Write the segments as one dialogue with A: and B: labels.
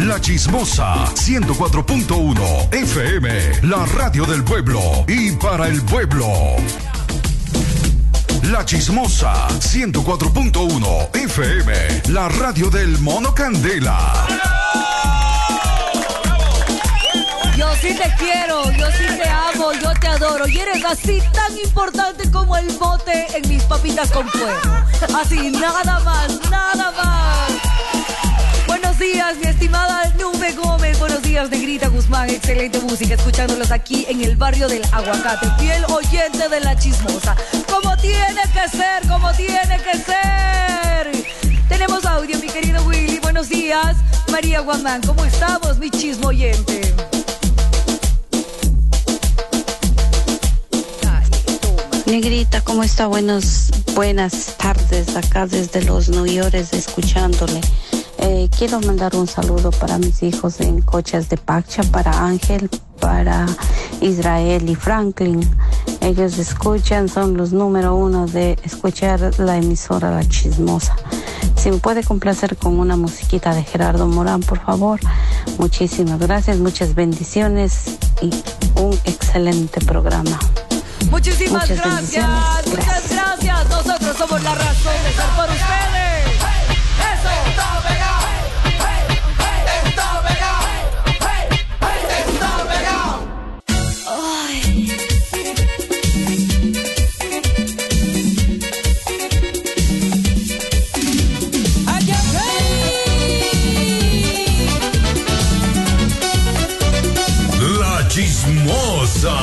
A: La Chismosa 104.1 FM, la radio del pueblo y para el pueblo. La Chismosa 104.1 FM, la radio del Mono Candela.
B: Yo sí te quiero, yo sí te amo, yo te adoro. Y eres así tan importante como el bote en mis papitas con fuego. Así, nada más, nada más. Buenos días, mi estimada Nube Gómez. Buenos días, Negrita Guzmán. Excelente música, escuchándolos aquí en el barrio del Aguacate. Fiel oyente de La Chismosa. Como tiene que ser, como tiene que ser. Tenemos audio, mi querido Willy. Buenos días, María Guamán. ¿Cómo estamos, mi chismo oyente?
C: Negrita, ¿cómo está? Buenas tardes, acá desde los New York, escuchándole. Quiero mandar un saludo para mis hijos en Cochas de Pacha, para Ángel, para Israel y Franklin. Ellos escuchan, son los número 1 de escuchar la emisora La Chismosa. Si me puede complacer con una musiquita de Gerardo Morán, por favor. Muchísimas gracias, muchas bendiciones y un excelente programa.
B: Muchísimas gracias. Muchas gracias. Nosotros somos la razón de ser por ustedes. Eso. Está pegado. Está pegado. Está pegado. Ay.
A: La Chismosa.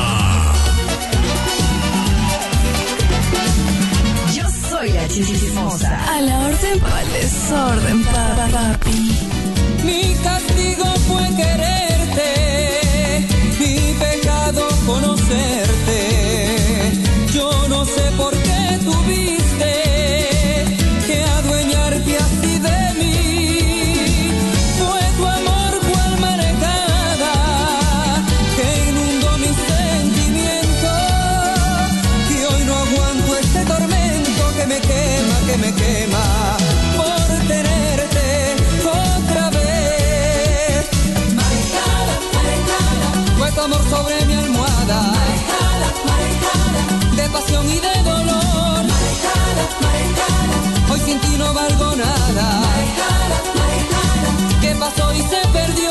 D: La Chismosa. A la orden para el desorden, papi.
E: Mi castigo fue quererte, mi pecado conocerte. Yo no sé por qué tuviste que adueñarte así de mí. Fue tu amor cual marejada que inundó mis sentimientos, y hoy no aguanto este tormento que me quema por tenerte otra vez. Marejada, marejada, fue tu amor sobre mi almohada. Marejada, marejada, de pasión y de dolor. Marejada, marejada, hoy sin ti no valgo nada. Marejada, marejada, ¿qué pasó y se perdió?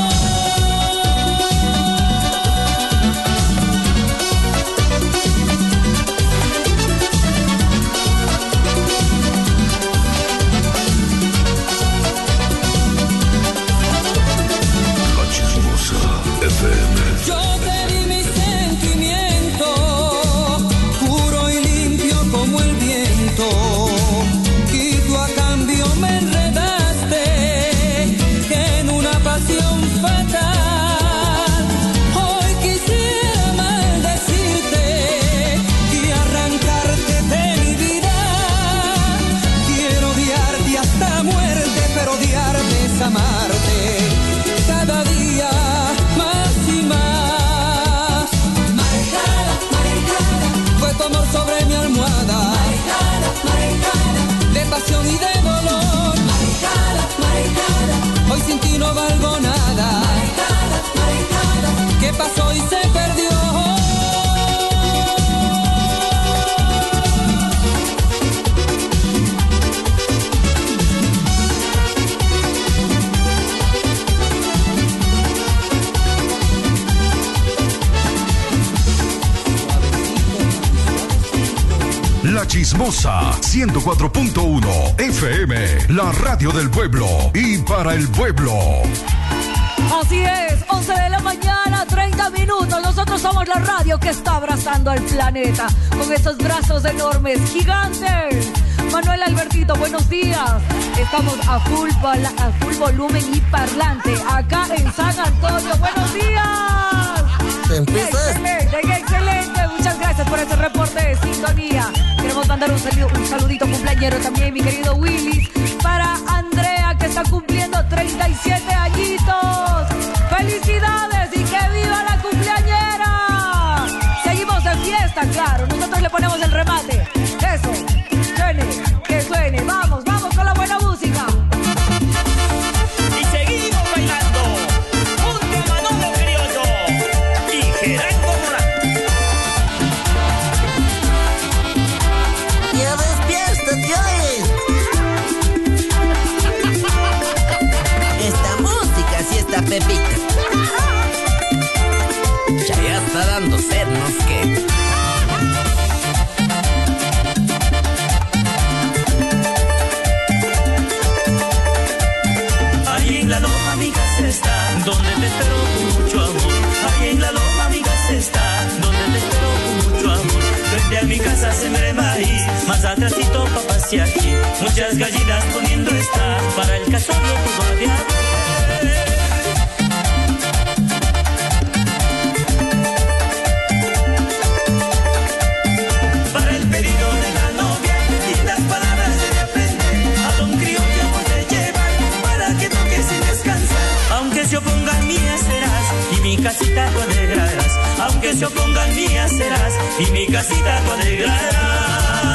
E: Yo te di mi sentimiento, puro y limpio como el viento, y tú a cambio me enredaste en una pasión fatal. Hoy quisiera maldecirte y arrancarte de mi vida. Quiero odiarte hasta muerte, pero odiarte es amarte cada día. Sobre mi almohada, marejada, marejada, de pasión y de dolor. Marejada, marejada, hoy sin ti no valgo nada. Marejada, marejada, ¿qué pasó y se perdió?
A: La Chismosa 104.1 FM, la radio del pueblo y para el pueblo.
B: Así es, 11 de la mañana, 30 minutos. Nosotros somos la radio que está abrazando al planeta con esos brazos enormes, gigantes. Manuel Albertito, buenos días. Estamos a full volumen y parlante acá en San Antonio. Buenos días. Excelente, excelente. Muchas gracias por ese reporte de sintonía. Queremos mandar un saludito cumpleañero también, mi querido Willy, para Andrea, que está cumpliendo 37 añitos. ¡Felicidades y que viva la cumpleañera! Seguimos de fiesta, claro. Nosotros le ponemos el remate. Eso, suene, que suene. Vamos con la buena música.
E: Y seguimos bailando.
F: Pepita, Pepita. Ya está dando sed, ¿no es que?
G: Ahí en la loma mi casa está, donde te espero con mucho amor. Ahí en la loma mi casa está, donde te espero con mucho amor. Frente a mi casa sembré maíz, más atrásito papas y aquí. Muchas gallinas poniendo está, para el casorio todo ha de haber. Para el pedido de la novia, y las palabras de aprender, a don criollo puede llevar, para que toque sin descansar. Aunque se opongan mías serás, y mi casita tú alegrarás. Aunque se opongan mías serás, y mi casita tú alegrarás.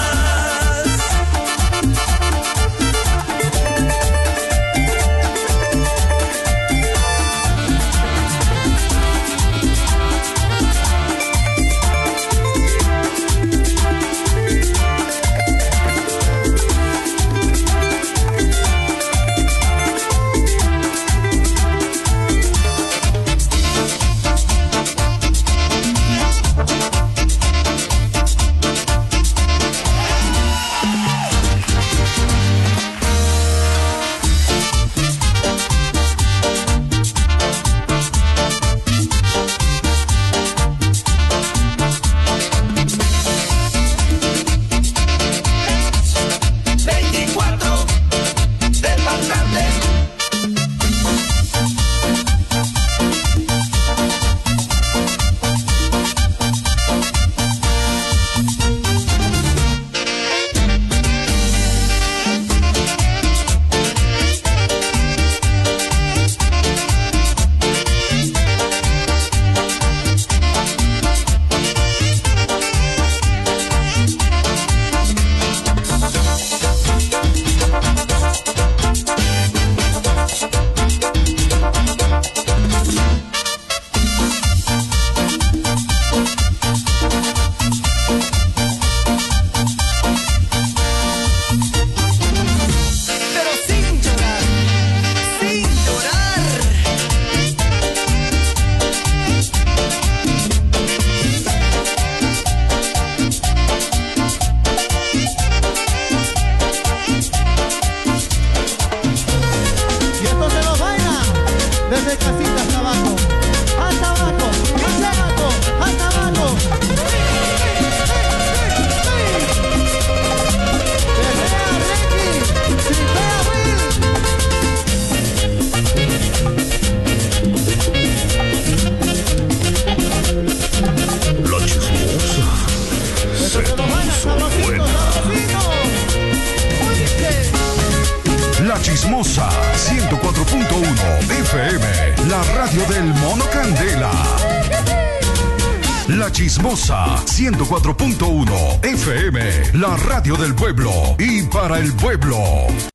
A: La Chismosa 104.1 FM, la radio del Mono Candela. La Chismosa 104.1 FM, la radio del pueblo y para el pueblo.